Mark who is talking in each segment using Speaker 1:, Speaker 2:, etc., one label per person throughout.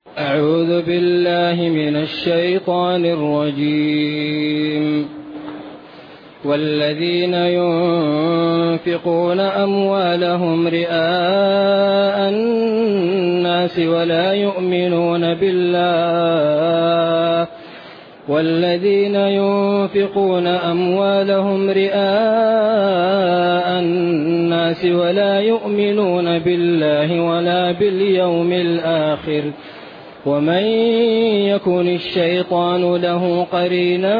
Speaker 1: أعوذ بالله من الشيطان الرجيم. والذين ينفقون أموالهم رئاء الناس ولا يؤمنون بالله والذين ينفقون أموالهم رئاء الناس ولا يؤمنون بالله ولا باليوم الآخر ومن يكن الشيطان له قرينا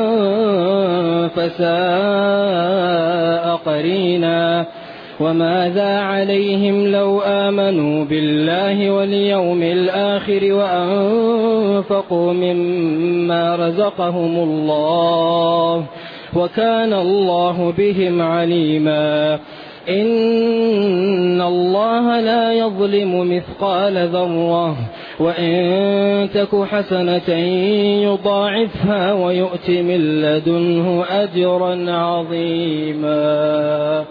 Speaker 1: فساء قرينا. وماذا عليهم لو آمنوا بالله واليوم الآخر وأنفقوا مما رزقهم الله وكان الله بهم عليما. إن الله لا يظلم مثقال ذرة وإن تك حسنة يضاعفها ويؤت من لدنه أجرا عظيما.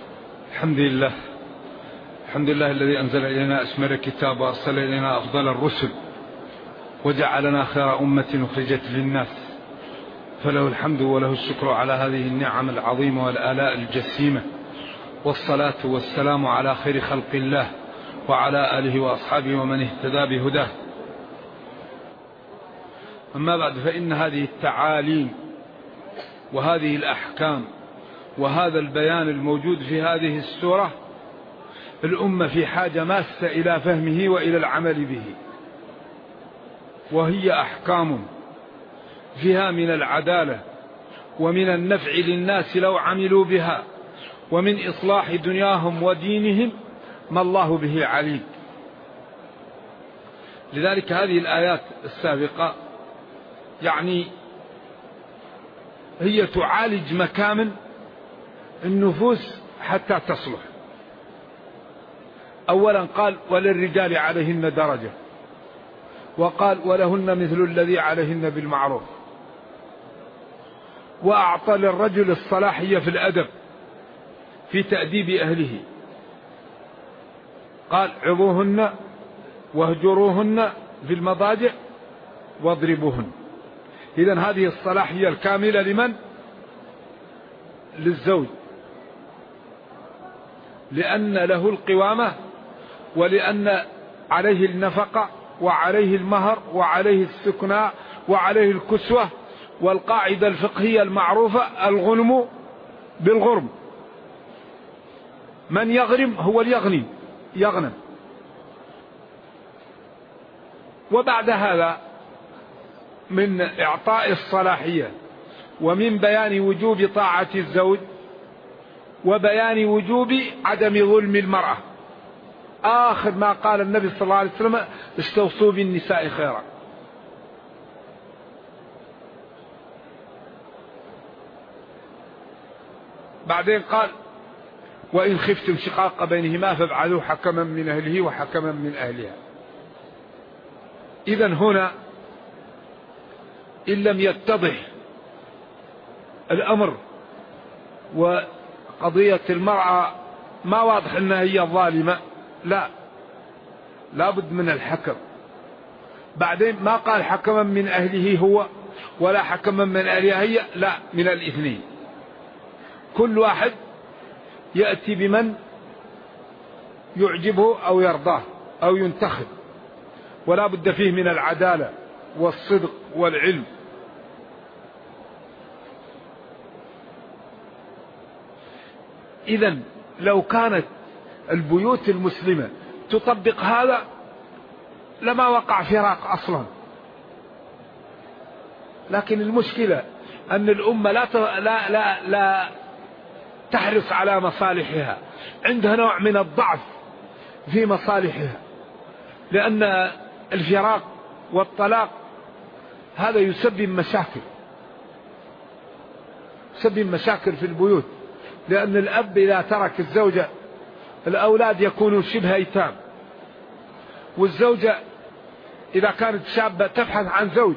Speaker 2: الحمد لله الذي أنزل إلينا أشمل الكتاب وأرسل إلينا أفضل الرسل وجعلنا خير أمة أخرجت للناس، فله الحمد وله الشكر على هذه النعم العظيمة والآلاء الجسيمة، والصلاة والسلام على خير خلق الله وعلى آله وأصحابه ومن اهتدى بهداه. أما بعد، فإن هذه التعاليم وهذه الأحكام وهذا البيان الموجود في هذه السورة الأمة في حاجة ماسة إلى فهمه وإلى العمل به، وهي أحكام فيها من العدالة ومن النفع للناس لو عملوا بها، ومن إصلاح دنياهم ودينهم ما الله به عليم. لذلك هذه الآيات السابقة يعني هي تعالج مكامن النفوس حتى تصلح. أولا قال وللرجال عليهن درجة، وقال ولهن مثل الذي عليهن بالمعروف، وأعطى للرجل الصلاحية في الأدب في تأديب أهله، قال عظوهن واهجروهن في المضاجع واضربوهن. إذن هذه الصلاحية الكاملة لمن؟ للزوج، لأن له القوامة ولأن عليه النفقة وعليه المهر وعليه السكناء وعليه الكسوة، والقاعدة الفقهية المعروفة الغنم بالغرم، من يغرم هو يغنم. وبعد هذا من إعطاء الصلاحية ومن بيان وجوب طاعة الزوج وبيان وجوب عدم ظلم المرأة، آخر ما قال النبي صلى الله عليه وسلم استوصوا بالنساء خيرا. بعدين قال وإن خفتم شقاق بينهما فابعثوا حكما من أهله وحكما من أهلها. إذن هنا إن لم يتضح الأمر وقضية المرأة ما واضح أنها هي الظالمة، لا بد من الحكم. بعدين ما قال حكما من أهله هو ولا حكما من أهلها هي، لا، من الاثنين، كل واحد يأتي بمن يعجبه أو يرضاه أو ينتخب، ولا بد فيه من العدالة والصدق والعلم. إذن لو كانت البيوت المسلمة تطبق هذا لما وقع فراق أصلا، لكن المشكلة أن الأمة لا تحرص على مصالحها، عندها نوع من الضعف في مصالحها، لأن الفراق والطلاق هذا يسبب مشاكل في البيوت، لأن الأب إذا ترك الزوجة الأولاد يكونوا شبه أيتام، والزوجة إذا كانت شابة تبحث عن زوج،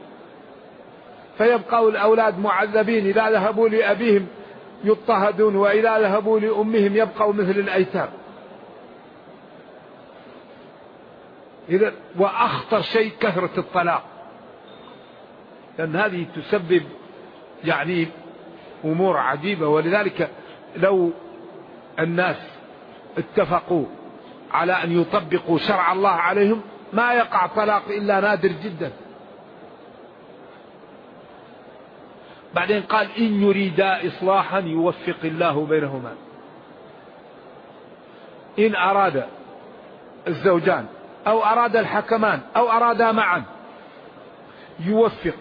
Speaker 2: فيبقوا الأولاد معذبين، إذا ذهبوا لأبيهم يضطهدون، وإذا ذهبوا لأمهم يبقوا مثل الأيتام. إذا وأخطر شيء كثرة الطلاق، لأن هذه تسبب يعني أمور عجيبة. ولذلك لو الناس اتفقوا على أن يطبقوا شرع الله عليهم ما يقع طلاق إلا نادر جدا. بعدين قال إن يريدا إصلاحا يوفق الله بينهما. إن أراد الزوجان أو أراد الحكمان أو أرادا معا يوفق،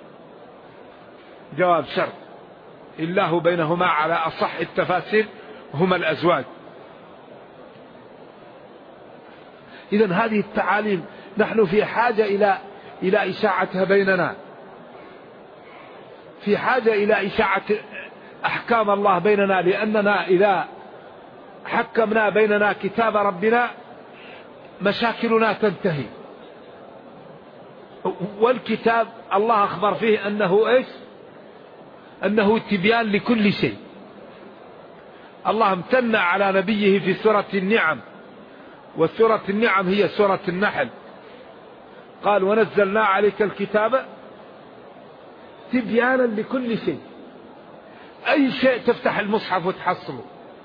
Speaker 2: جواب شرط، الله بينهما على أصح التفاسير هما الأزواج. إذن هذه التعاليم نحن في حاجة إلى إشاعتها بيننا، في حاجة إلى إشاعة أحكام الله بيننا، لأننا إذا حكمنا بيننا كتاب ربنا مشاكلنا تنتهي. والكتاب الله أخبر فيه أنه إيش؟ أنه تبيان لكل شيء. الله امتن على نبيه في سورة النعم، وسورة النعم هي سورة النحل، قال ونزلنا عليك الكتاب تبيانا لكل شيء. أي شيء تفتح المصحف وتحصله.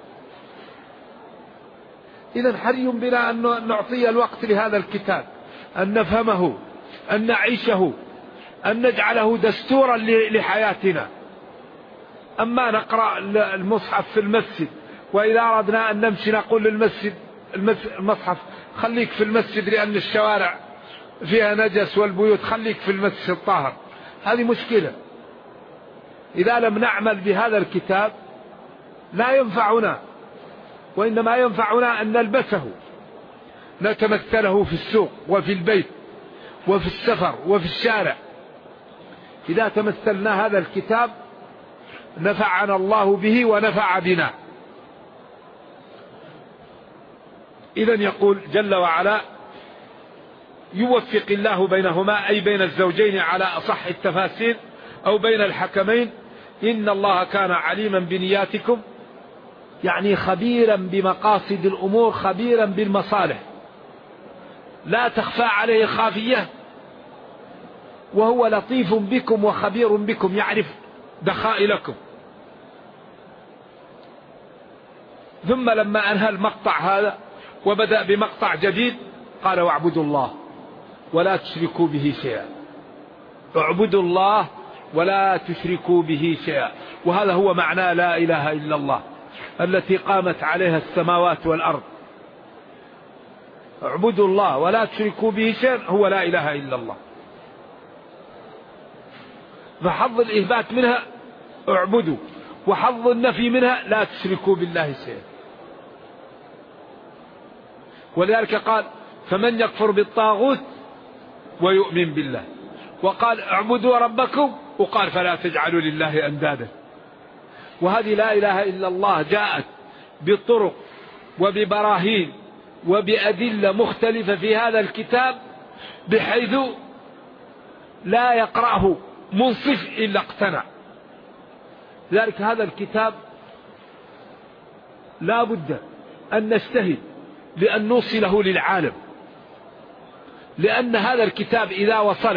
Speaker 2: إذن حري بنا أن نعطي الوقت لهذا الكتاب، أن نفهمه، أن نعيشه، أن نجعله دستورا لحياتنا. أما نقرأ المصحف في المسجد، وإذا أردنا أن نمشي نقول للمسجد المصحف خليك في المسجد لأن الشوارع فيها نجس والبيوت خليك في المسجد الطاهر، هذه مشكلة. إذا لم نعمل بهذا الكتاب لا ينفعنا، وإنما ينفعنا أن نلبسه، نتمثله في السوق وفي البيت وفي السفر وفي الشارع. إذا تمثلنا هذا الكتاب نفعنا الله به ونفع بنا. إذن يقول جل وعلا يوفق الله بينهما، أي بين الزوجين على أصح التفاسير، أو بين الحكمين. إن الله كان عليما بنياتكم، يعني خبيرا بمقاصد الأمور، خبيرا بالمصالح، لا تخفى عليه خافية، وهو لطيف بكم وخبير بكم، يعرف دخائلكم. ثم لما أنهى المقطع هذا وبدأ بمقطع جديد قال واعبدوا الله ولا تشركوا به شيئا. اعبدوا الله ولا تشركوا به شيئا، وهذا هو معنى لا إله إلا الله التي قامت عليها السماوات والأرض. اعبدوا الله ولا تشركوا به شيئا هو لا إله إلا الله. فحظ الإثبات منها اعبدوا، وحظ النفي منها لا تشركوا بالله شيئا. ولذلك قال فمن يكفر بالطاغوت ويؤمن بالله، وقال اعبدوا ربكم، وقال فلا تجعلوا لله أندادا. وهذه لا إله إلا الله جاءت بطرق وببراهين وبأدلة مختلفة في هذا الكتاب، بحيث لا يقرأه منصف إلا اقتنع. لذلك هذا الكتاب لا بد أن نجتهد لأن نوصله للعالم، لأن هذا الكتاب إذا وصل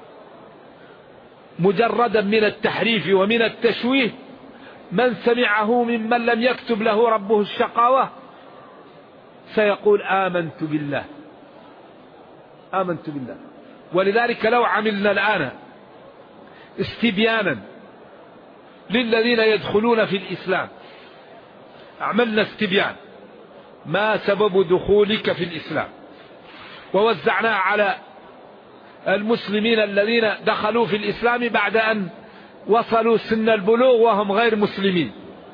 Speaker 2: مجردا من التحريف ومن التشويه، من سمعه ممن لم يكتب له ربه الشقاوة سيقول آمنت بالله، آمنت بالله. ولذلك لو عملنا الآن استبيانا للذين يدخلون في الإسلام، عملنا استبيان ما سبب دخولك في الإسلام، ووزعناه على المسلمين الذين دخلوا في الإسلام بعد أن وصلوا سن البلوغ وهم غير مسلمين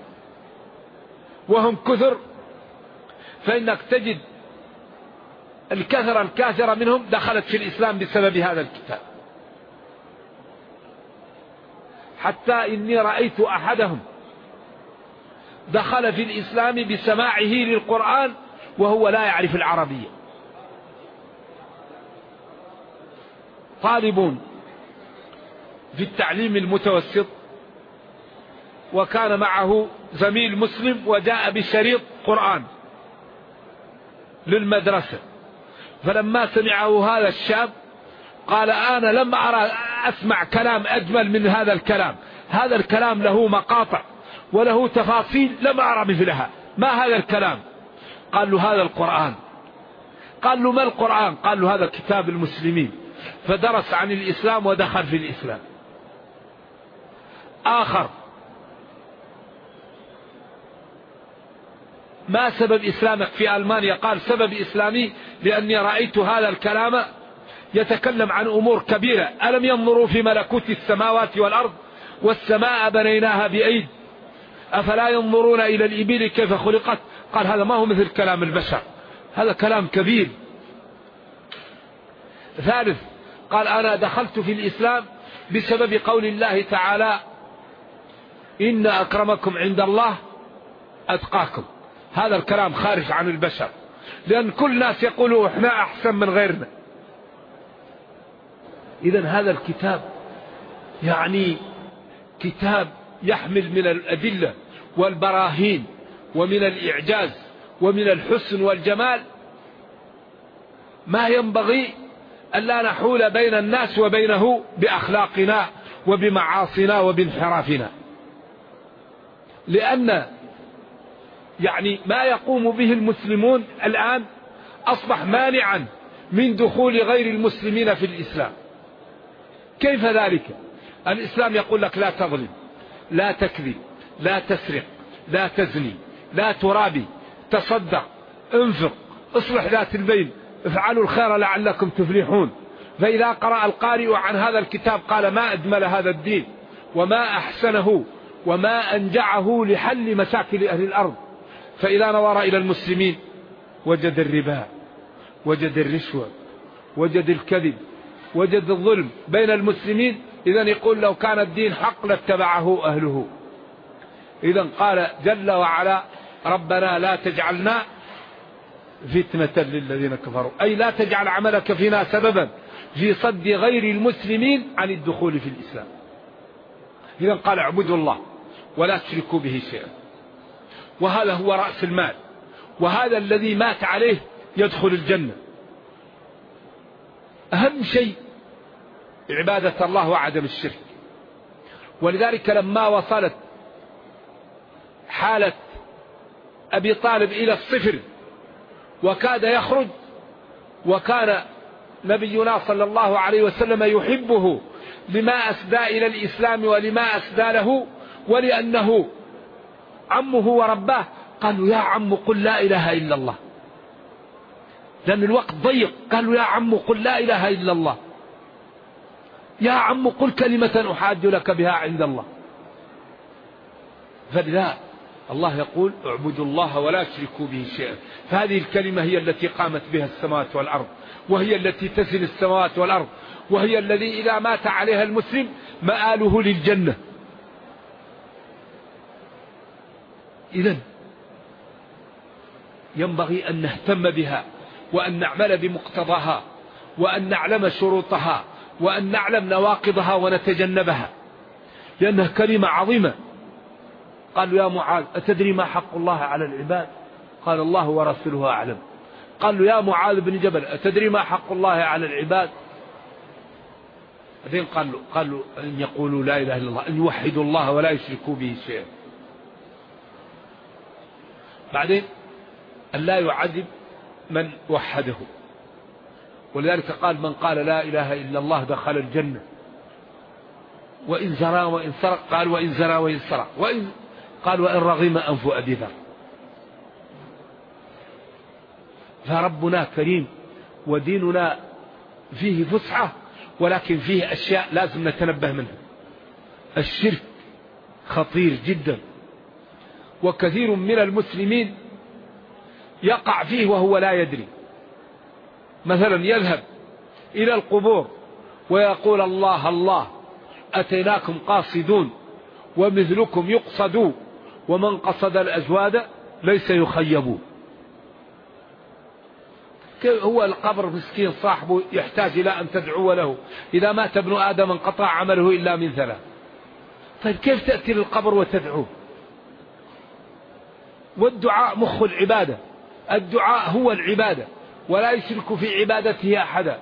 Speaker 2: وهم كثر، فإنك تجد الكثرة الكاثرة منهم دخلت في الإسلام بسبب هذا الكتاب. حتى إني رأيت أحدهم دخل في الإسلام بسماعه للقرآن وهو لا يعرف العربية. طالب في التعليم المتوسط وكان معه زميل مسلم وجاء بشريط قرآن للمدرسة،
Speaker 3: فلما سمعه هذا الشاب قال أنا لم أرى أسمع كلام أجمل من هذا الكلام، هذا الكلام له مقاطع وله تفاصيل لم أرى مثلها، ما هذا الكلام؟ قال له هذا القرآن. قال له ما القرآن؟ قال له هذا كتاب المسلمين. فدرس عن الإسلام ودخل في الإسلام. آخر: ما سبب إسلامك في ألمانيا؟ قال سبب إسلامي لأني رأيت هذا الكلام يتكلم عن أمور كبيرة، ألم ينظروا في ملكوت السماوات والأرض والسماء بنيناها بأيد أفلا ينظرون إلى الإبل كيف خلقت؟ قال هذا ما هو مثل كلام البشر، هذا كلام كبير. ثالث: قال أنا دخلت في الإسلام بسبب قول الله تعالى إن أكرمكم عند الله أتقاكم. هذا الكلام خارج عن البشر، لأن كل الناس يقولوا إحنا أحسن من غيرنا. إذن هذا الكتاب يعني كتاب يحمل من الأدلة والبراهين ومن الإعجاز ومن الحسن والجمال ما ينبغي ألا نحول بين الناس وبينه بأخلاقنا وبمعاصينا وبانحرافنا، لأن يعني ما يقوم به المسلمون الآن أصبح مانعا من دخول غير المسلمين في الإسلام. كيف ذلك؟ الإسلام يقول لك لا تظلم، لا تكذب، لا تسرق، لا تزني، لا ترابي، تصدق، انفق، اصلح ذات البين، افعلوا الخير لعلكم تفلحون. فإذا قرأ القارئ عن هذا الكتاب قال ما أجمل هذا الدين وما أحسنه وما أنجعه لحل مشاكل أهل الأرض. فإذا نظر إلى المسلمين وجد الربا، وجد الرشوة، وجد الكذب، وجد الظلم بين المسلمين. إذن يقول لو كان الدين حق لاتبعه أهله. إذن قال جل وعلا ربنا لا تجعلنا فتنة للذين كفروا، أي لا تجعل عملك فينا سببا في صد غير المسلمين عن الدخول في الإسلام. إذن قال اعبدوا الله ولا تشركوا به شيئا، وهذا هو رأس المال، وهذا الذي مات عليه يدخل الجنة. أهم شيء عبادة الله وعدم الشرك. ولذلك لما وصلت حالة أبي طالب إلى الصفر وكاد يخرج، وكان نبينا صلى الله عليه وسلم يحبه لما أسدى إلى الإسلام ولما أسدى له ولأنه عمه ورباه، قالوا يا عم قل لا إله إلا الله، لأن الوقت ضيق. قالوا يا عم قل لا إله إلا الله، يا عم قل كلمة أحاج لك بها عند الله. فلذا الله يقول اعبدوا الله ولا تشركوا به شيئا. فهذه الكلمة هي التي قامت بها السماوات والأرض، وهي التي تزن السماوات والأرض، وهي الذي إذا مات عليها المسلم مآله للجنة. إذن ينبغي أن نهتم بها وأن نعمل بمقتضاها وأن نعلم شروطها وأن نعلم نواقضها ونتجنبها، لأنها كلمة عظيمة. قالوا يا معاذ أتدري ما حق الله على العباد؟ قال الله ورسوله أعلم. قالوا يا معاذ بن جبل أتدري ما حق الله على العباد؟ بعدين قالوا أن يقولوا لا إله إلا الله، أن يوحدوا الله ولا يشركوا به شيئا. بعدين أن لا يعذب من وحده، ولذلك قال من قال لا إله إلا الله دخل الجنة وإن زرى وإن سرق. قال وإن زرى وإن سرق، قال وإن رغم أنف أبي ذر. فربنا كريم وديننا فيه فسحة، ولكن فيه أشياء لازم نتنبه منها. الشرك خطير جدا، وكثير من المسلمين يقع فيه وهو لا يدري. مثلا يذهب إلى القبور ويقول الله الله أتيناكم قاصدون ومثلكم يقصدوا ومن قصد الأجواد ليس يخيبوا. هو القبر مسكين صاحبه يحتاج إلى أن تدعو له، إذا مات ابن آدم انقطع عمله إلا من ثلاث. طيب كيف تأتي للقبر وتدعوه؟ والدعاء مخ العبادة، الدعاء هو العبادة، ولا يشرك في عبادته أحدا،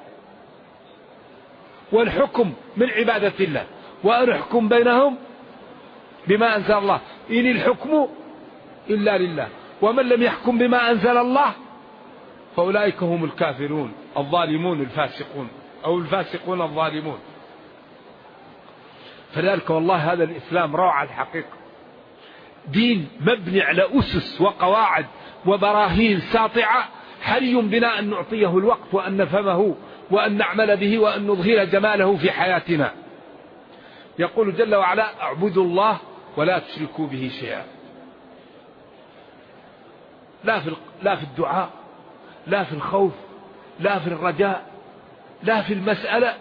Speaker 3: والحكم من عبادة الله، وأن احكم بينهم بما أنزل الله، إن الحكم إلا لله، ومن لم يحكم بما أنزل الله فأولئك هم الكافرون الظالمون الفاسقون، أو الفاسقون الظالمون. فذلك والله هذا الإسلام روعة الحقيقة، دين مبني على أسس وقواعد وبراهين ساطعة، حري بنا أن نعطيه الوقت وأن نفهمه وأن نعمل به وأن نظهر جماله في حياتنا. يقول جل وعلا: اعبدوا الله ولا تشركوا به شيئا. لا في الدعاء، لا في الخوف، لا في الرجاء، لا في المسألة،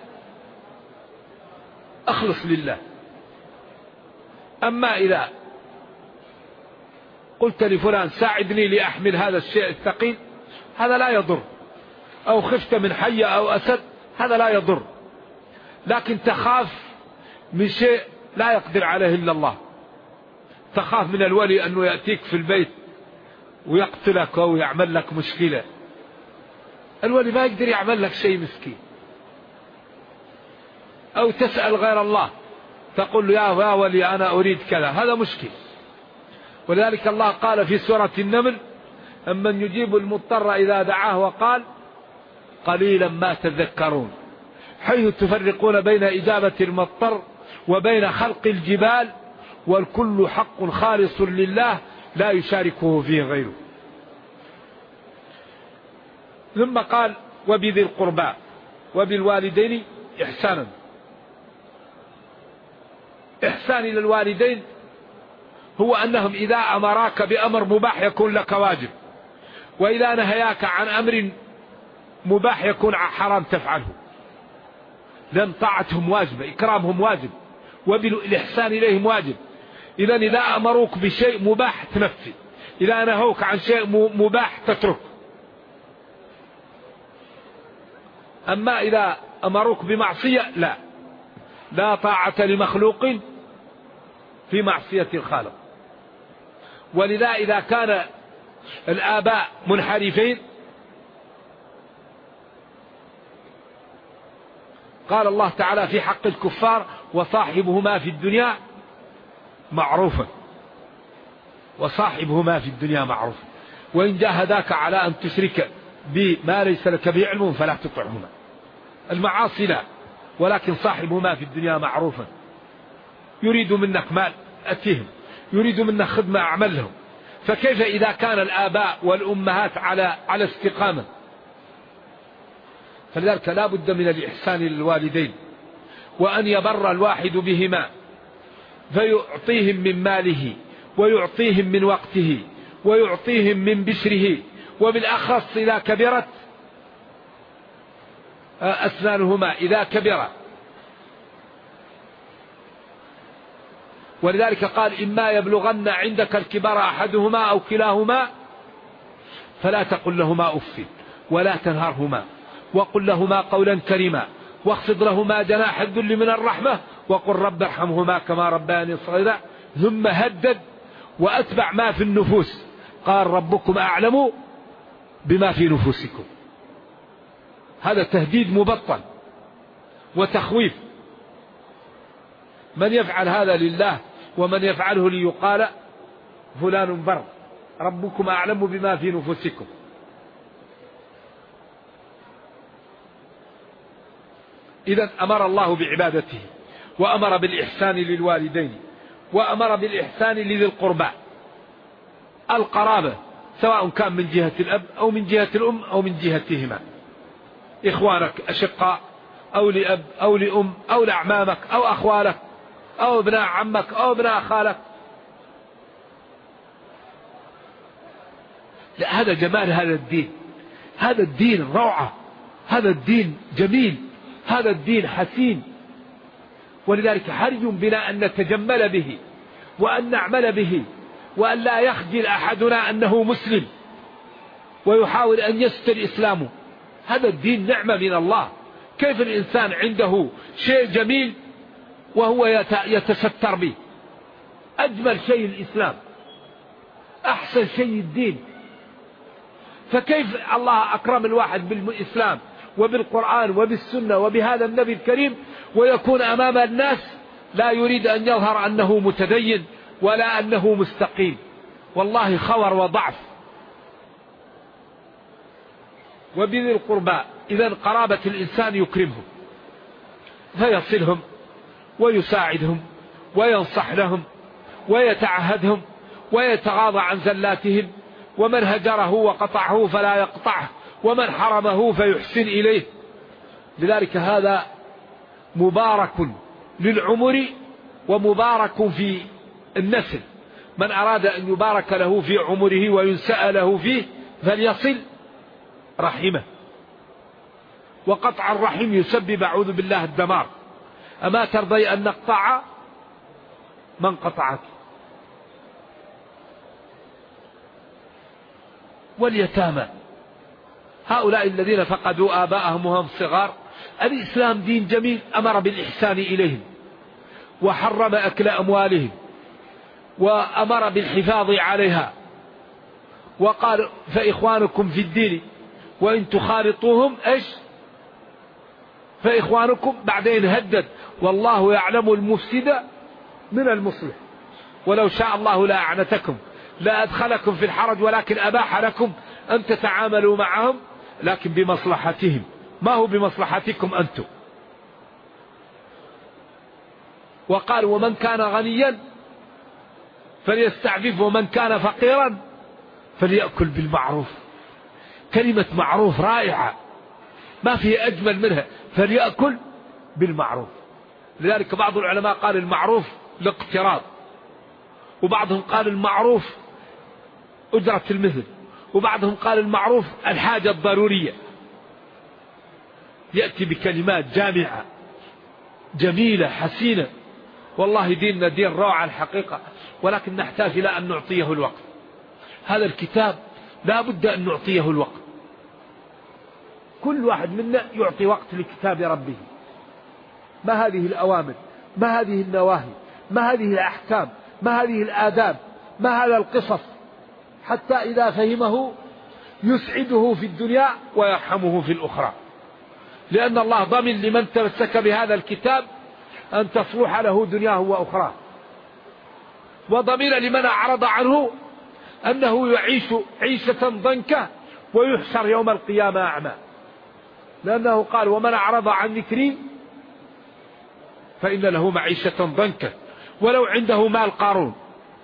Speaker 3: أخلص لله. أما إذا قلت لفلان ساعدني لأحمل هذا الشيء الثقيل، هذا لا يضر، أو خفت من حية أو أسد، هذا لا يضر. لكن تخاف من شيء لا يقدر عليه إلا الله، تخاف من الولي أنه يأتيك في البيت ويقتلك أو يعمل لك مشكلة. الولي ما يقدر يعمل لك شيء مسكين. أو تسأل غير الله، تقول له يا ولي أنا أريد كذا، هذا مشكل. ولذلك الله قال في سورة النمل: أمن يجيب المضطر إذا دعاه وقال قليلا ما تذكرون، حيث تفرقون بين إجابة المضطر وبين خلق الجبال، والكل حق خالص لله لا يشاركه فيه غيره. ثم قال: وبذي القربى وبالوالدين إحسانا. إحسان إلى الوالدين هو أنهم إذا أمراك بأمر مباح يكون لك واجب، وإذا نهياك عن أمر مباح يكون حرام تفعله، لأن طاعتهم واجبة، إكرامهم واجب، وبالإحسان إليهم واجب. إذا إذا أمروك بشيء مباح تنفذ، إذا نهوك عن شيء مباح تترك. أما إذا أمروك بمعصية لا طاعة لمخلوق في معصية الخالق. ولذا إذا كان الآباء منحرفين قال الله تعالى في حق الكفار: وصاحبهما في الدنيا معروفا، وصاحبهما في الدنيا معروفا، وإن جاهداك على أن تشرك بما ليس لك به علم فلا تطعهما. المعاصي لا، ولكن صاحبهما في الدنيا معروفا. يريد منك مال أتيهم، يريد منك خدمة أعمل لهم. فكيف إذا كان الآباء والأمهات على استقامة؟ فلذلك لا بد من الإحسان للوالدين، وأن يبر الواحد بهما، فيعطيهم من ماله ويعطيهم من وقته ويعطيهم من بشره، وبالأخص إذا كبرت أسنانهما إذا كبر. ولذلك قال: إما يبلغن عندك الكبر أحدهما أو كلاهما فلا تقل لهما أف ولا تنهرهما، وقل لهما قولا كريما، واخفض لهما جناح الذل من الرحمة، وقل رب ارحمهما كما ربياني صغيرا. ثم هدد وأتبع ما في النفوس، قال: ربكم أعلم بما في نفوسكم. هذا تهديد مبطن وتخويف. من يفعل هذا لله، ومن يفعله ليقال فلان بر، ربكم أعلم بما في نفوسكم. إذن أمر الله بعبادته، وأمر بالإحسان للوالدين، وأمر بالإحسان لذي القربى، القرابة، سواء كان من جهة الأب أو من جهة الأم أو من جهتهما، إخوانك أشقاء أو لأب أو لأم أو لأعمامك أو أخوالك أو ابناء عمك أو ابناء خالك. لا، هذا جمال هذا الدين. هذا الدين روعة، هذا الدين جميل، هذا الدين حسين. ولذلك حري بنا أن نتجمل به وأن نعمل به، وأن لا يخجل أحدنا أنه مسلم ويحاول أن يستر إسلامه. هذا الدين نعمة من الله. كيف الإنسان عنده شيء جميل وهو يتستر به؟ أجمل شيء الإسلام، أحسن شيء الدين. فكيف الله أكرم الواحد بالإسلام وبالقرآن وبالسنة وبهذا النبي الكريم ويكون أمام الناس لا يريد أن يظهر أنه متدين ولا أنه مستقيم؟ والله خور وضعف. وبذي القربى إذن قرابة الإنسان يكرمهم فيصلهم ويساعدهم وينصح لهم ويتعهدهم ويتغاضى عن زلاتهم، ومن هجره وقطعه فلا يقطعه، ومن حرمه فيحسن إليه. لذلك هذا مبارك للعمر ومبارك في النسل. من أراد أن يبارك له في عمره وينسأ له فيه فليصل رحمه. وقطع الرحم يسبب أعوذ بالله الدمار. أما ترضي أن نقطع من قطعك؟ واليتامى هؤلاء الذين فقدوا آباءهم وهم صغار، الإسلام دين جميل، أمر بالإحسان إليهم وحرم أكل أموالهم وأمر بالحفاظ عليها، وقال فإخوانكم في الدين وإن تخالطوهم إيش فإخوانكم. بعدين هدد والله يعلم المفسد من المصلح ولو شاء الله لا أعنتكم لا أدخلكم في الحرج ولكن أباح لكم أن تتعاملوا معهم لكن بمصلحتهم، ما هو بمصلحتكم أنتم. وقال ومن كان غنيا فليستعفف ومن كان فقيرا فليأكل بالمعروف. كلمة معروف رائعة ما في أجمل منها، فليأكل بالمعروف. لذلك بعض العلماء قال المعروف الاقتراض، وبعضهم قال المعروف أجرة المثل، وبعضهم قال المعروف الحاجة الضرورية. يأتي بكلمات جامعة جميلة حسينة. والله ديننا دين روعة الحقيقة، ولكن نحتاج إلى أن نعطيه الوقت. هذا الكتاب لا بد أن نعطيه الوقت. كل واحد منا يعطي وقت لكتاب ربه. ما هذه الأوامر، ما هذه النواهي، ما هذه الأحكام، ما هذه الآداب، ما هذا القصص، حتى إذا فهمه يسعده في الدنيا ويرحمه في الأخرى. لأن الله ضمن لمن تمسك بهذا الكتاب أن تصلح له دنياه وأخراه، وضمن لمن أعرض عنه أنه يعيش عيشة ضنكة ويحشر يوم القيامة أعمى. لأنه قال ومن أعرض عن ذكري فإن له معيشة ضنكة ولو عنده مال قارون.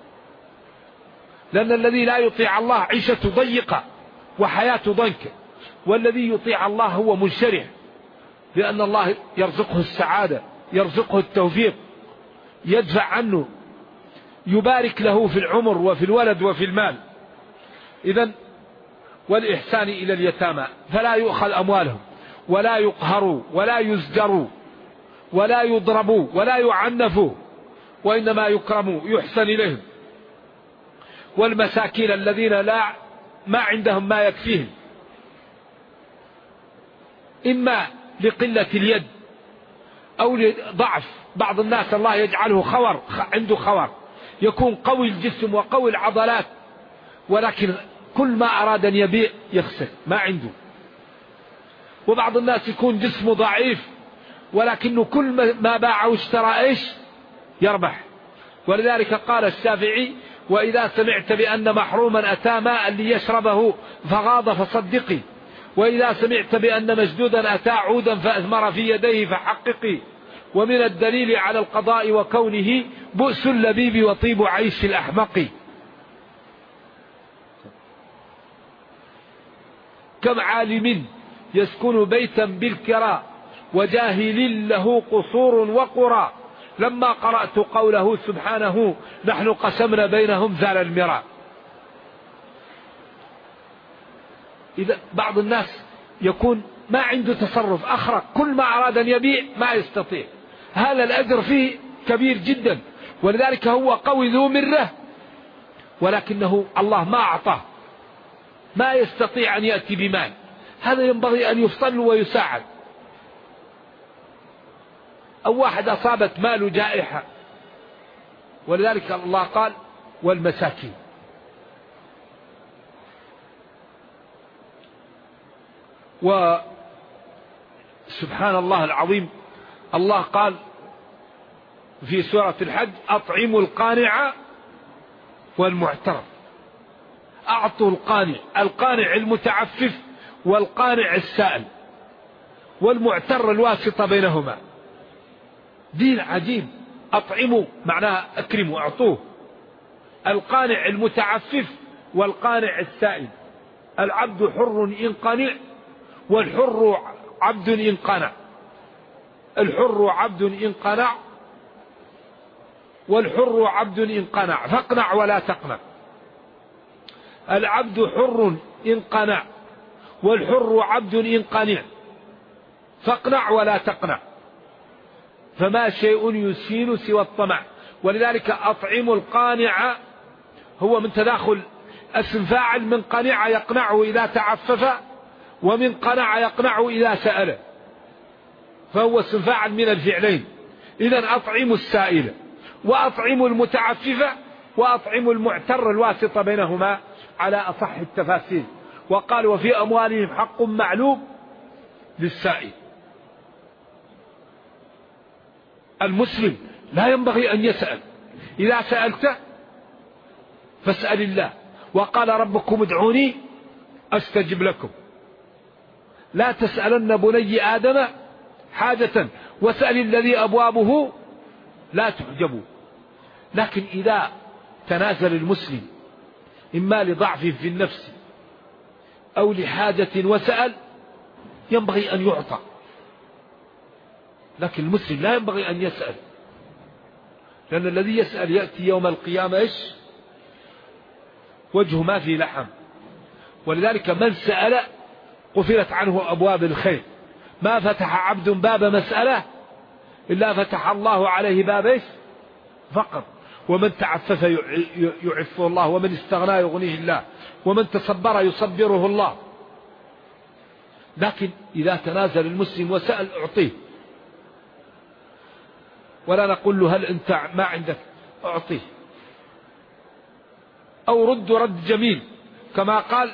Speaker 3: لأن الذي لا يطيع الله عيشة ضيقة وحياة ضنكة، والذي يطيع الله هو منشرح، لأن الله يرزقه السعادة، يرزقه التوفيق، يدفع عنه، يبارك له في العمر وفي الولد وفي المال. إذن والإحسان إلى اليتامى فلا يؤخذ أموالهم ولا يقهروا ولا يزجروا ولا يضربوا ولا يعنفوا، وإنما يكرموا يحسن إليهم. والمساكين الذين ما عندهم ما يكفيهم، إما لقلة اليد أو لضعف. بعض الناس الله يجعله خور، عنده خور، يكون قوي الجسم وقوي العضلات، ولكن كل ما أراد أن يبيع يخسر ما عنده. وبعض الناس يكون جسمه ضعيف ولكنه كل ما باع واشترى إيش يربح. ولذلك قال الشافعي وإذا سمعت بأن محروما أتى ماء ليشربه فغاض فصدقي، وإذا سمعت بأن مشدودا أتى عودا فأثمر في يديه فحققي. ومن الدليل على القضاء وكونه بؤس اللبيب وطيب عيش الأحمق. كم عالم يسكن بيتا بالكراء وجاهل له قصور وقرى، لما قرأت قوله سبحانه نحن قسمنا بينهم زال المراء. إذا بعض الناس يكون ما عنده تصرف، أخرق، كل ما أراد أن يبيع ما يستطيع، هذا الأجر فيه كبير جدا. ولذلك هو قوي ذو مرة، ولكنه الله ما أعطاه، ما يستطيع أن يأتي بمال. هذا ينبغي أن يفصل ويساعد. أو واحد أصابت ماله جائحة، ولذلك الله قال والمساكين. وسبحان الله العظيم، الله قال في سورة الحج: أطعموا القانع والمعتر. أعطوا القانع المتعفف، والقانع السائل، والمعتر الواسطة بينهما. دين عجيب. أطعموا معناها أكرموا، أعطوه. القانع المتعفف والقانع السائل. العبد حر إن قنع، والحر عبد إن قنع. الحر عبد إن قنع، والحر عبد إن قنع، فاقنع ولا تقنع. العبد حر إن قنع، والحر عبد إن قنع، فاقنع ولا تقنع. فما شيء يسهل سوى الطمع. ولذلك أطعم القانع هو من تداخل اسم فاعل من قنع يقنعه إذا تعفف، ومن قنع يقنعه إذا سأل، فهو اسم فاعل من الفعلين. إذن أطعم السائل، وأطعم المتعفف، وأطعم المعتر الواسطة بينهما على أصح التفاسير. وقال: وفي أموالهم حق معلوم للسائل. المسلم لا ينبغي أن يسأل. إذا سألت فاسأل الله. وقال: ربكم ادعوني أستجب لكم. لا تسألن بني آدم حاجة، واسأل الذي أبوابه لا تحجب. لكن إذا تنازل المسلم إما لضعف في النفس أو لحاجة وسأل، ينبغي أن يعطى. لكن المسلم لا ينبغي أن يسأل، لأن الذي يسأل يأتي يوم القيامة إيش؟ وجهه ما فيه لحم. ولذلك من سأل قفلت عنه أبواب الخير. ما فتح عبد باب مسألة إلا فتح الله عليه باب إيش؟ فقر. ومن تعفف يعفه الله، ومن استغنى يغنيه الله، ومن تصبر يصبره الله. لكن إذا تنازل المسلم وسأل أعطيه، ولا نقول له: هل أنت ما عندك؟ أعطيه. أو رد جميل، كما قال: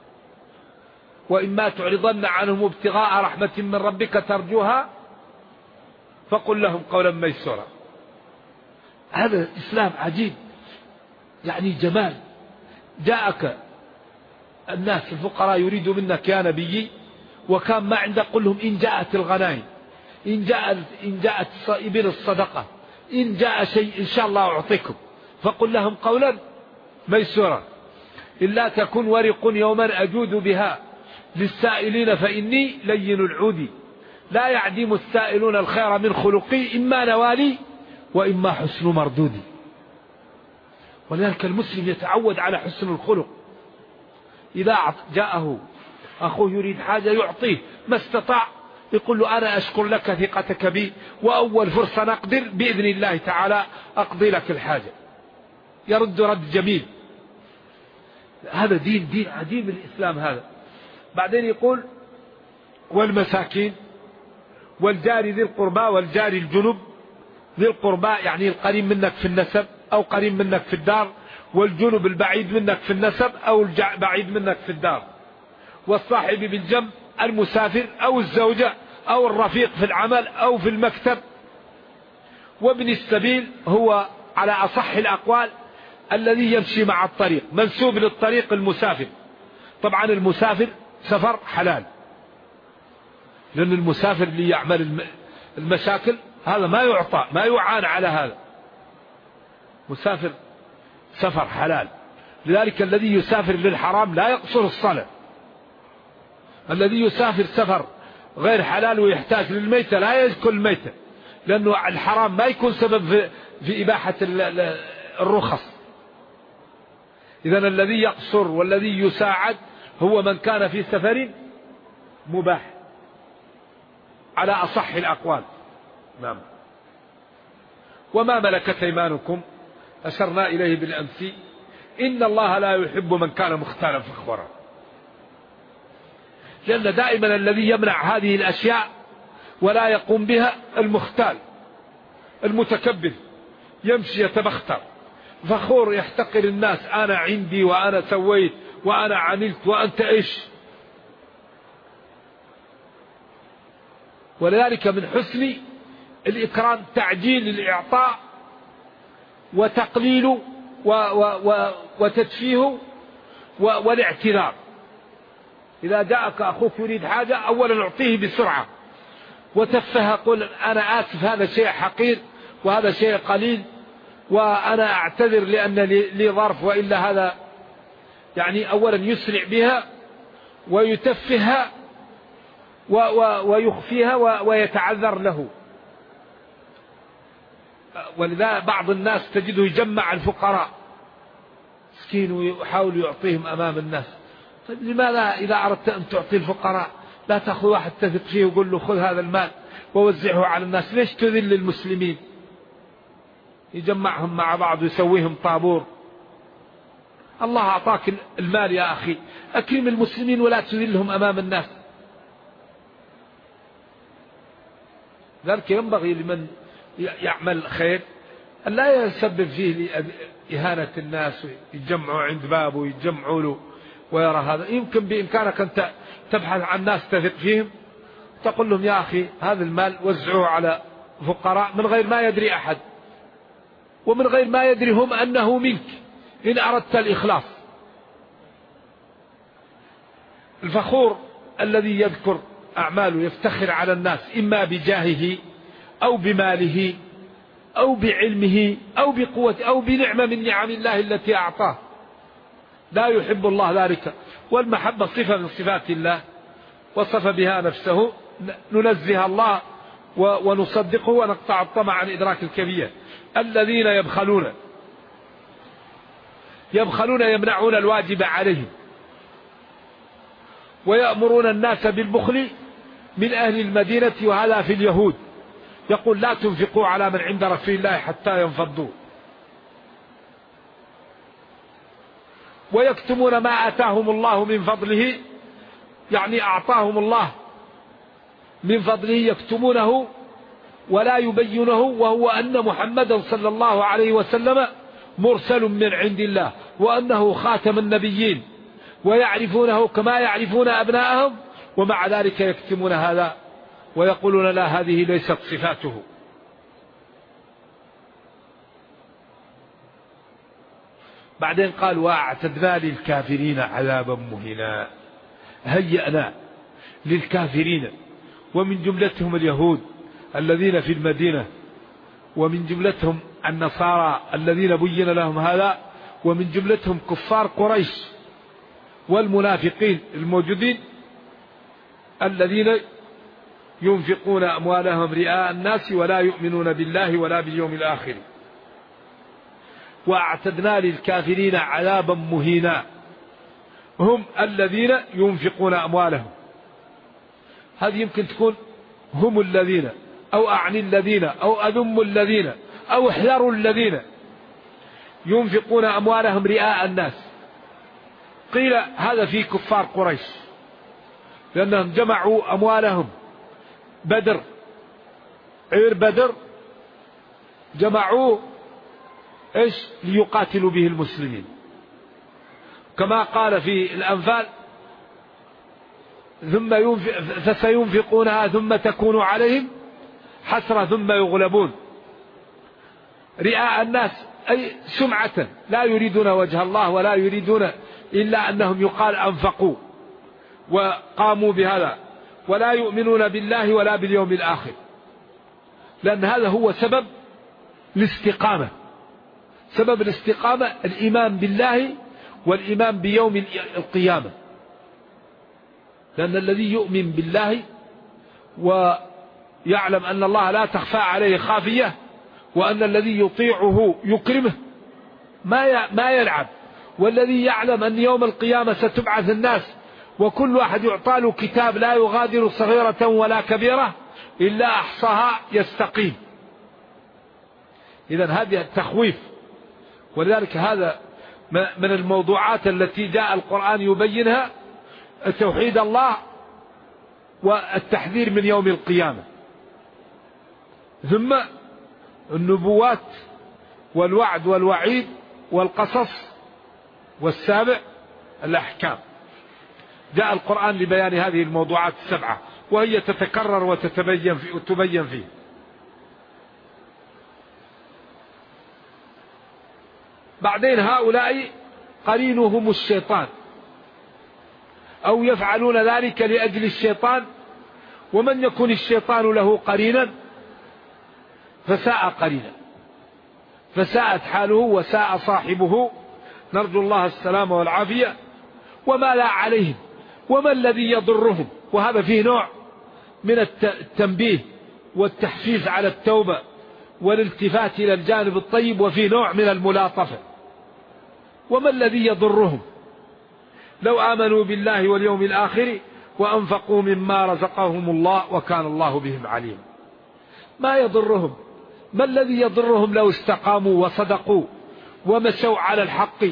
Speaker 3: وإما تعرضن عنهم ابتغاء رحمة من ربك ترجوها فقل لهم قولا ميسورا. هذا إسلام عجيب، يعني جمال. جاءك الناس الفقراء يريد منك يا نبي، وكان ما عندك قل لهم: إن جاءت الغنائم، إن جاءت إبل الصدقة، إن جاء شيء إن شاء الله أعطيكم، فقل لهم قولا ميسورا. إلا تكن ورق يوما أجود بها للسائلين فإني لين العود. لا يعدم السائلون الخير من خلقي، إما نوالي وإما حسن مردودي. ولذلك المسلم يتعود على حسن الخلق. إذا جاءه أخوه يريد حاجة يعطيه ما استطاع، يقول له: أنا أشكر لك ثقتك بي، وأول فرصة نقدر بإذن الله تعالى أقضي لك الحاجة. يرد رد جميل. هذا دين عجيب الإسلام هذا. بعدين يقول: والمساكين والجار ذي القربى والجار الجنب. ذي القربى يعني القريب منك في النسب أو قريب منك في الدار، والجنب البعيد منك في النسب أو البعيد منك في الدار. والصاحب بالجنب المسافر أو الزوجة أو الرفيق في العمل أو في المكتب. وابن السبيل هو على أصح الأقوال الذي يمشي مع الطريق، منسوب للطريق المسافر. طبعا المسافر سفر حلال، لأن المسافر اللي يعمل المشاكل هذا ما يعطى، ما يعان على هذا. مسافر سفر حلال. لذلك الذي يسافر للحرام لا يقصر الصلاة. الذي يسافر سفر غير حلال ويحتاج للميتة لا يأكل الميتة، لأنه الحرام ما يكون سبب في إباحة الرخص. إذن الذي يقصر والذي يساعد هو من كان في سفر مباح على أصح الأقوال. نعم. وما ملكت أيمانكم أشرنا إليه بالأمس، إن الله لا يحب من كان مختالا فخورا. لأن دائما الذي يمنع هذه الأشياء ولا يقوم بها المختال المتكبر، يمشي يتبختر فخور يحتقر الناس: أنا عندي وأنا سويت وأنا عملت وأنت إيش. ولذلك من حسن الإكرام تعجيل الإعطاء وتقليل وتدفيه والاعتذار. إذا جاءك أخوك يريد حاجة أولا أعطيه بسرعة، وتفه قل أنا آسف هذا شيء حقير وهذا شيء قليل وأنا أعتذر لأن لي ظرف، وإلا هذا يعني أولا يسرع بها ويتفهها ويخفيها ويتعذر له. ولذا بعض الناس تجده يجمع الفقراء مسكين ويحاول يعطيهم أمام الناس. طيب لماذا إذا أردت أن تعطي الفقراء لا تأخذ واحد تثق فيه وقل له خذ هذا المال ووزعه على الناس؟ ليش تذل المسلمين؟ يجمعهم مع بعض ويسويهم طابور. الله أعطاك المال يا أخي، أكرم المسلمين ولا تذلهم أمام الناس. ذلك ينبغي لمن يعمل خير أن لا يسبب فيه إهانة الناس ويجمعوا عند بابه ويجمعوا له ويرى هذا. يمكن بإمكانك أن تبحث عن ناس تثق فيهم تقول لهم يا أخي هذا المال وزعوه على فقراء من غير ما يدري أحد ومن غير ما يدري هم أنه منك إن أردت الإخلاص. الفخور الذي يذكر أعماله يفتخر على الناس إما بجاهه أو بماله أو بعلمه أو بقوته أو بنعمة من نعم الله التي أعطاه، لا يحب الله ذلك. والمحبة صفة من صفات الله وصف بها نفسه، ننزه الله ونصدقه ونقطع الطمع عن إدراك الكبير. الذين يبخلون يمنعون الواجب عليهم ويأمرون الناس بالبخل من أهل المدينة، وهذا في اليهود. يقول لا تنفقوا على من عند رسول الله حتى ينفضوا، ويكتمون ما آتاهم الله من فضله، يعني أعطاهم الله من فضله يكتمونه ولا يبينه، وهو أن محمدا صلى الله عليه وسلم مرسل من عند الله وأنه خاتم النبيين، ويعرفونه كما يعرفون أبناءهم، ومع ذلك يكتمون هذا ويقولون لا هذه ليست صفاته. بعدين قال واعتدنا للكافرين عذابا مهينا. هيئنا للكافرين ومن جملتهم اليهود الذين في المدينة، ومن جملتهم النصارى الذين بين لهم هذا، ومن جملتهم كفار قريش والمنافقين الموجودين الذين ينفقون أموالهم رئاء الناس ولا يؤمنون بالله ولا باليوم الآخر. واعتدنا للكافرين عذابا مهينا هم الذين ينفقون أموالهم. هذه يمكن تكون هم الذين أو أعني الذين أو أذم الذين أو احذروا الذين ينفقون أموالهم رئاء الناس. قيل هذا في كفار قريش لأنهم جمعوا أموالهم بدر، عير بدر جمعوه إيش ليقاتلوا به المسلمين، كما قال في الأنفال فسينفقونها ثم تكون عليهم حسرة ثم يغلبون. رئاء الناس أي سمعة، لا يريدون وجه الله ولا يريدون إلا أنهم يقال أنفقوا وقاموا بهذا، ولا يؤمنون بالله ولا باليوم الآخر، لأن هذا هو سبب الاستقامة. سبب الاستقامة الإيمان بالله والإيمان بيوم القيامة، لأن الذي يؤمن بالله ويعلم أن الله لا تخفى عليه خافية وأن الذي يطيعه يكرمه ما يلعب، والذي يعلم أن يوم القيامة ستبعث الناس وكل واحد يعطى له كتاب لا يغادر صغيرة ولا كبيرة إلا أحصاها يستقيم. إذن هذا التخويف. ولذلك هذا من الموضوعات التي جاء القرآن يبينها توحيد الله والتحذير من يوم القيامة، ثم النبوات والوعد والوعيد والقصص، والسابع الأحكام. جاء القرآن لبيان هذه الموضوعات السبعة وهي تتكرر وتبين فيه. بعدين هؤلاء قرينهم الشيطان، أو يفعلون ذلك لأجل الشيطان، ومن يكن الشيطان له قرينا فساء قرينا، فساءت حاله وساء صاحبه، نرجو الله السلامة والعافية. وما لا عليهم، وما الذي يضرهم، وهذا فيه نوع من التنبيه والتحفيز على التوبة والالتفات إلى الجانب الطيب، وفيه نوع من الملاطفة. وما الذي يضرهم لو آمنوا بالله واليوم الآخر وأنفقوا مما رزقهم الله وكان الله بهم عليم. ما يضرهم، ما الذي يضرهم لو استقاموا وصدقوا ومشوا على الحق؟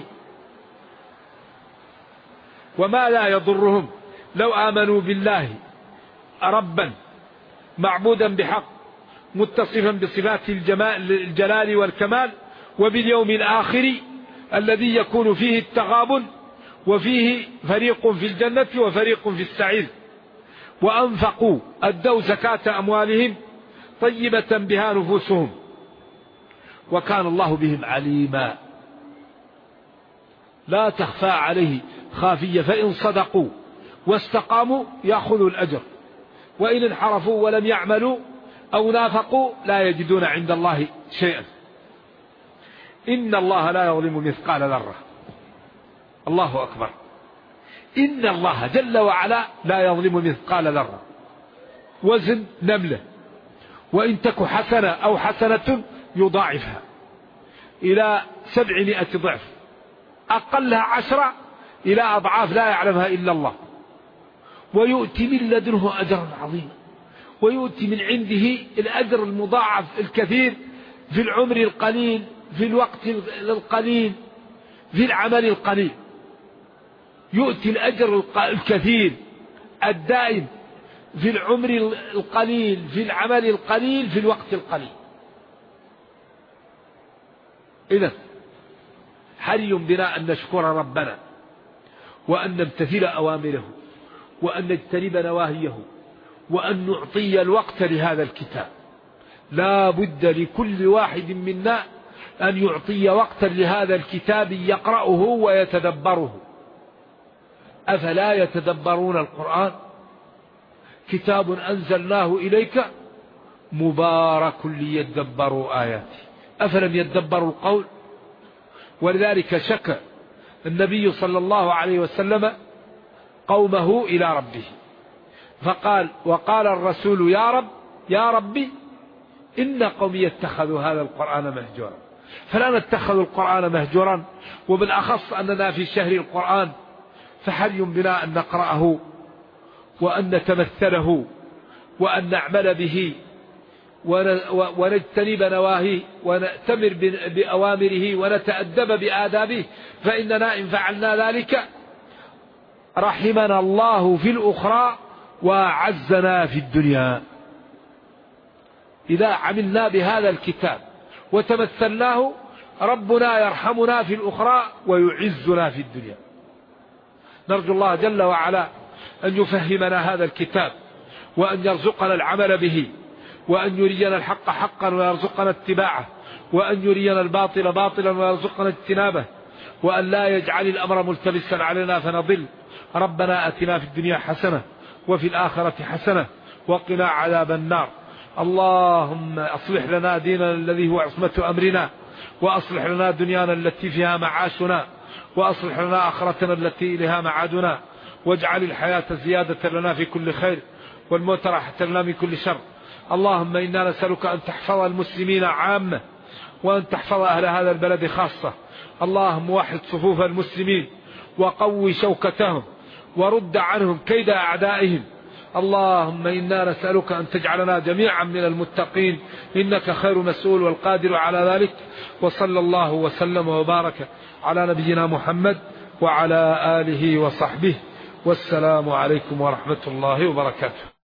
Speaker 3: وما لا يضرهم لو آمنوا بالله ربا معبودا بحق متصفا بصفات الجلال والكمال، وباليوم الآخر الذي يكون فيه التغابن، وفيه فريق في الجنة وفريق في السعير، وأنفقوا أدوا زكاة أموالهم طيبة بها نفوسهم وكان الله بهم عليما. لا تخفى عليه خافية، فإن صدقوا واستقاموا يأخذوا الأجر، وإن انحرفوا ولم يعملوا أو نافقوا لا يجدون عند الله شيئا. إن الله لا يظلم مثقال ذرة. الله أكبر. إن الله جل وعلا لا يظلم مثقال ذرة، وزن نملة، وإن تك حسنة أو حسنة يضاعفها إلى 700 ضعف، أقلها 10 إلى أضعاف لا يعلمها إلا الله، ويؤتي من لدنه أجرا عظيما، ويؤتي من عنده الأجر المضاعف الكثير في العمر القليل، في الوقت القليل، في العمل القليل. يؤتي الأجر الكثير الدائم في العمر القليل، في العمل القليل، في الوقت القليل. إذن حري بنا أن نشكر ربنا، وأن نمتثل أوامره، وأن نجتنب نواهيه، وأن نعطي الوقت لهذا الكتاب. لا بد لكل واحد منا أن يعطي وقتا لهذا الكتاب يقرأه ويتدبره. أفلا يتدبرون القرآن؟ كتاب أنزلناه إليك مبارك ليدبروا آياته أفلم يدبروا القول. ولذلك شكى النبي صلى الله عليه وسلم قومه إلى ربه فقال: وقال الرسول يا ربي إن قومي اتخذوا هذا القرآن مهجورا. فلا نتخذ القرآن مهجورا، وبالأخص أننا في شهر القرآن، فحري بنا أن نقرأه وأن نتمثله وأن نعمل به ونجتنب نواهيه ونأتمر بأوامره ونتأدب بآدابه، فإننا إن فعلنا ذلك رحمنا الله في الأخرى وأعزنا في الدنيا. إذا عملنا بهذا الكتاب وتمثلناه ربنا يرحمنا في الأخرى ويعزنا في الدنيا. نرجو الله جل وعلا أن يفهمنا هذا الكتاب، وأن يرزقنا العمل به، وأن يرينا الحق حقا ويرزقنا اتباعه، وأن يرينا الباطل باطلا ويرزقنا اجتنابه، وأن لا يجعل الأمر ملتبسا علينا فنضل. ربنا آتنا في الدنيا حسنة وفي الآخرة حسنة وقنا عذاب النار. اللهم أصلح لنا ديننا الذي هو عصمة أمرنا، وأصلح لنا دنيانا التي فيها معاشنا، وأصلح لنا آخرتنا التي إليها معادنا، واجعل الحياة زيادة لنا في كل خير والموت راحة لنا من كل شر. اللهم إنا نسألك أن تحفظ المسلمين عامة، وأن تحفظ أهل هذا البلد خاصة. اللهم وحد صفوف المسلمين وقوي شوكتهم ورد عنهم كيد أعدائهم. اللهم إنا نسألك أن تجعلنا جميعا من المتقين، إنك خير مسؤول والقادر على ذلك. وصلى الله وسلم وبارك على نبينا محمد وعلى آله وصحبه، والسلام عليكم ورحمة الله وبركاته.